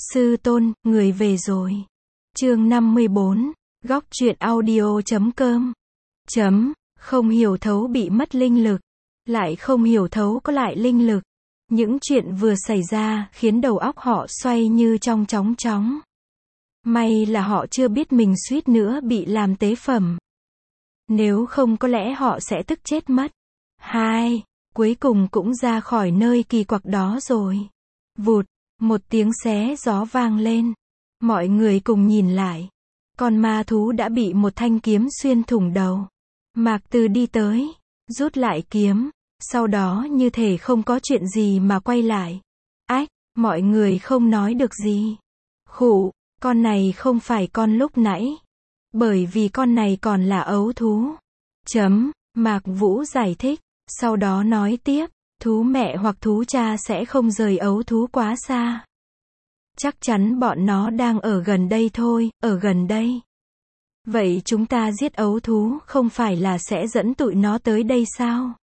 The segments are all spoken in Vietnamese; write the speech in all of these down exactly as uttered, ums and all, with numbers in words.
Sư tôn, người về rồi. Chương năm mươi bốn, góc truyện audio chấm com. Chấm, không hiểu thấu bị mất linh lực. Lại không hiểu thấu có lại linh lực. Những chuyện vừa xảy ra khiến đầu óc họ xoay như trong chóng chóng. May là họ chưa biết mình suýt nữa bị làm tế phẩm. Nếu không có lẽ họ sẽ tức chết mất. Hai, cuối cùng cũng ra khỏi nơi kỳ quặc đó rồi. Vụt, một tiếng xé gió vang lên. Mọi người cùng nhìn lại. Con ma thú đã bị một thanh kiếm xuyên thủng đầu. Mạc Từ đi tới, rút lại kiếm, sau đó như thể không có chuyện gì mà quay lại. Ách, mọi người không nói được gì. Khụ, con này không phải con lúc nãy. Bởi vì con này còn là ấu thú. Chấm, Mạc Vũ giải thích, sau đó nói tiếp, thú mẹ hoặc thú cha sẽ không rời ấu thú quá xa. Chắc chắn bọn nó đang ở gần đây thôi, ở gần đây. Vậy chúng ta giết ấu thú không phải là sẽ dẫn tụi nó tới đây sao?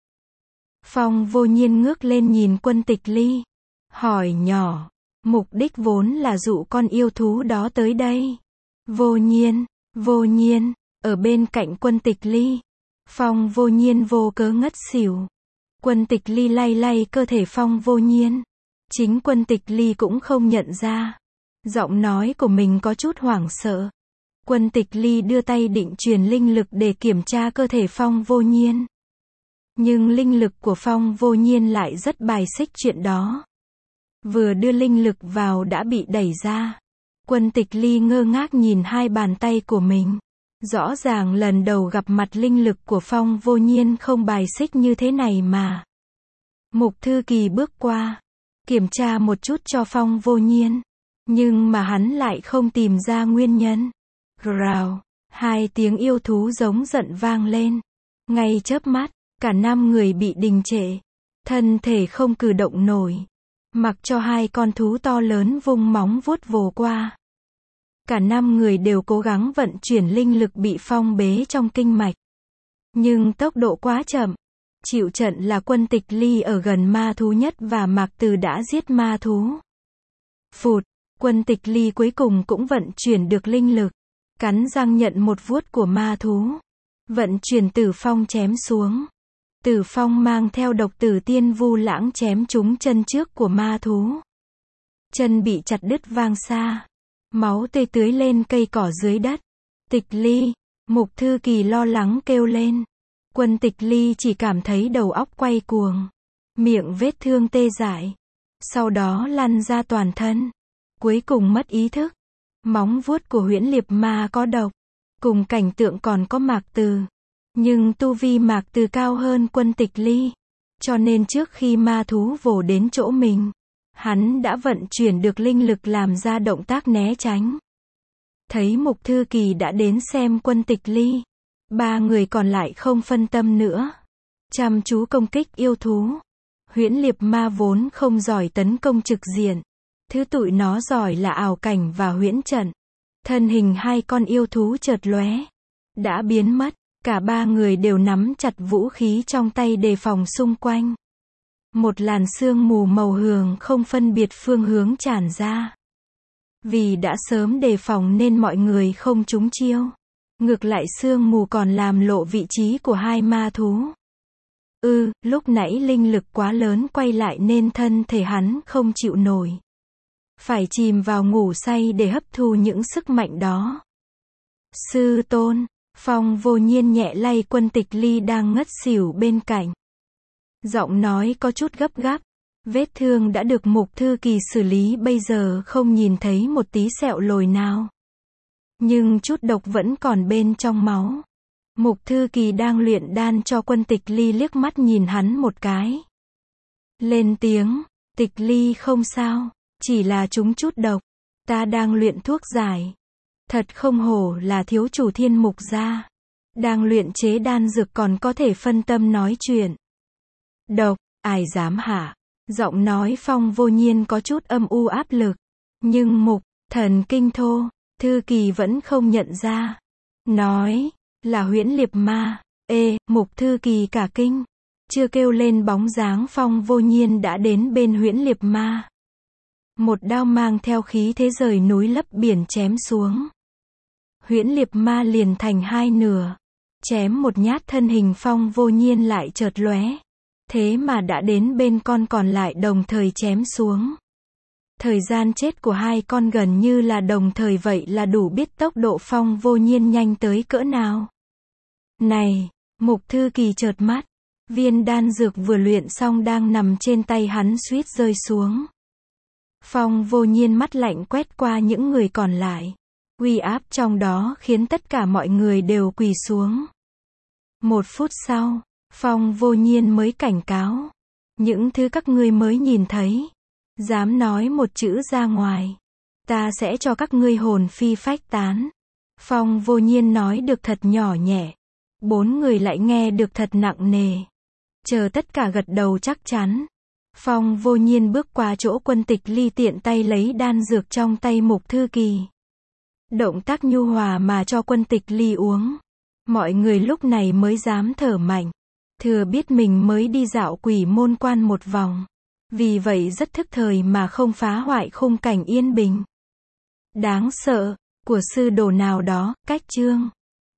Phong Vô Nhiên ngước lên nhìn Quân Tịch Ly. Hỏi nhỏ, mục đích vốn là dụ con yêu thú đó tới đây. Vô Nhiên, Vô Nhiên, ở bên cạnh Quân Tịch Ly. Phong Vô Nhiên vô cớ ngất xỉu. Quân Tịch Ly lay lay cơ thể Phong Vô Nhiên. Chính Quân Tịch Ly cũng không nhận ra. Giọng nói của mình có chút hoảng sợ. Quân Tịch Ly đưa tay định truyền linh lực để kiểm tra cơ thể Phong Vô Nhiên. Nhưng linh lực của Phong Vô Nhiên lại rất bài xích chuyện đó. Vừa đưa linh lực vào đã bị đẩy ra. Quân Tịch Ly ngơ ngác nhìn hai bàn tay của mình. Rõ ràng lần đầu gặp mặt linh lực của Phong Vô Nhiên không bài xích như thế này mà. Mục Thư Kỳ bước qua, kiểm tra một chút cho Phong Vô Nhiên. Nhưng mà hắn lại không tìm ra nguyên nhân. Rào, hai tiếng yêu thú giống giận vang lên. Ngay chớp mắt, cả năm người bị đình trệ. Thân thể không cử động nổi. Mặc cho hai con thú to lớn vung móng vuốt vồ qua. Cả năm người đều cố gắng vận chuyển linh lực bị phong bế trong kinh mạch. Nhưng tốc độ quá chậm. Chịu trận là Quân Tịch Ly ở gần ma thú nhất và Mạc Từ đã giết ma thú. Phụt, Quân Tịch Ly cuối cùng cũng vận chuyển được linh lực. Cắn răng nhận một vuốt của ma thú. Vận chuyển Tử Phong chém xuống. Tử Phong mang theo độc tử tiên vu lãng chém trúng chân trước của ma thú. Chân bị chặt đứt vang xa. Máu tươi tưới lên cây cỏ dưới đất. Tịch Ly, Mục Thư Kỳ lo lắng kêu lên. Quân Tịch Ly chỉ cảm thấy đầu óc quay cuồng. Miệng vết thương tê dại. Sau đó lăn ra toàn thân. Cuối cùng mất ý thức. Móng vuốt của Huyễn Liệp Ma có độc. Cùng cảnh tượng còn có Mạc Từ. Nhưng tu vi Mạc Từ cao hơn Quân Tịch Ly. Cho nên trước khi ma thú vồ đến chỗ mình, hắn đã vận chuyển được linh lực làm ra động tác né tránh. Thấy Mục Thư Kỳ đã đến xem Quân Tịch Ly. Ba người còn lại không phân tâm nữa. Chăm chú công kích yêu thú. Huyễn Liệp Ma vốn không giỏi tấn công trực diện. Thứ tụi nó giỏi là ảo cảnh và huyễn trận. Thân hình hai con yêu thú chợt lóe. Đã biến mất. Cả ba người đều nắm chặt vũ khí trong tay đề phòng xung quanh. Một làn sương mù màu hường không phân biệt phương hướng tràn ra. Vì đã sớm đề phòng nên mọi người không trúng chiêu. Ngược lại sương mù còn làm lộ vị trí của hai ma thú. Ừ, lúc nãy linh lực quá lớn quay lại nên thân thể hắn không chịu nổi. Phải chìm vào ngủ say để hấp thu những sức mạnh đó. Sư tôn, Phong Vô Nhiên nhẹ lay Quân Tịch Ly đang ngất xỉu bên cạnh. Giọng nói có chút gấp gáp. Vết thương đã được Mục Thư Kỳ xử lý bây giờ không nhìn thấy một tí sẹo lồi nào. Nhưng chút độc vẫn còn bên trong máu. Mục Thư Kỳ đang luyện đan cho Quân Tịch Ly liếc mắt nhìn hắn một cái. Lên tiếng, Tịch Ly không sao, chỉ là trúng chút độc. Ta đang luyện thuốc giải. Thật không hổ là thiếu chủ Thiên Mục gia. Đang luyện chế đan dược còn có thể phân tâm nói chuyện. Độc, ai dám hả? Giọng nói Phong Vô Nhiên có chút âm u áp lực. Nhưng Mục, thần kinh thô, Thư Kỳ vẫn không nhận ra. Nói, là Huyễn Liệp Ma. Ê, Mục Thư Kỳ cả kinh. Chưa kêu lên bóng dáng Phong Vô Nhiên đã đến bên Huyễn Liệp Ma. Một đao mang theo khí thế rời núi lấp biển chém xuống. Huyễn liệp ma liền thành hai nửa. Chém một nhát thân hình Phong Vô Nhiên lại chợt lóe. Thế mà đã đến bên con còn lại đồng thời chém xuống. Thời gian chết của hai con gần như là đồng thời, vậy là đủ biết tốc độ Phong Vô Nhiên nhanh tới cỡ nào. Này, Mục Thư Kỳ chợt mắt. Viên đan dược vừa luyện xong đang nằm trên tay hắn suýt rơi xuống. Phong Vô Nhiên mắt lạnh quét qua những người còn lại. Uy áp trong đó khiến tất cả mọi người đều quỳ xuống. Một phút sau, Phong Vô Nhiên mới cảnh cáo. Những thứ các ngươi mới nhìn thấy. Dám nói một chữ ra ngoài. Ta sẽ cho các ngươi hồn phi phách tán. Phong Vô Nhiên nói được thật nhỏ nhẹ. Bốn người lại nghe được thật nặng nề. Chờ tất cả gật đầu chắc chắn. Phong Vô Nhiên bước qua chỗ Quân Tịch Ly, tiện tay lấy đan dược trong tay Mục Thư Kỳ. Động tác nhu hòa mà cho Quân Tịch Ly uống. Mọi người lúc này mới dám thở mạnh. Thừa biết mình mới đi dạo Quỷ Môn Quan một vòng. Vì vậy rất thức thời mà không phá hoại khung cảnh yên bình đáng sợ của sư đồ nào đó. Cách chương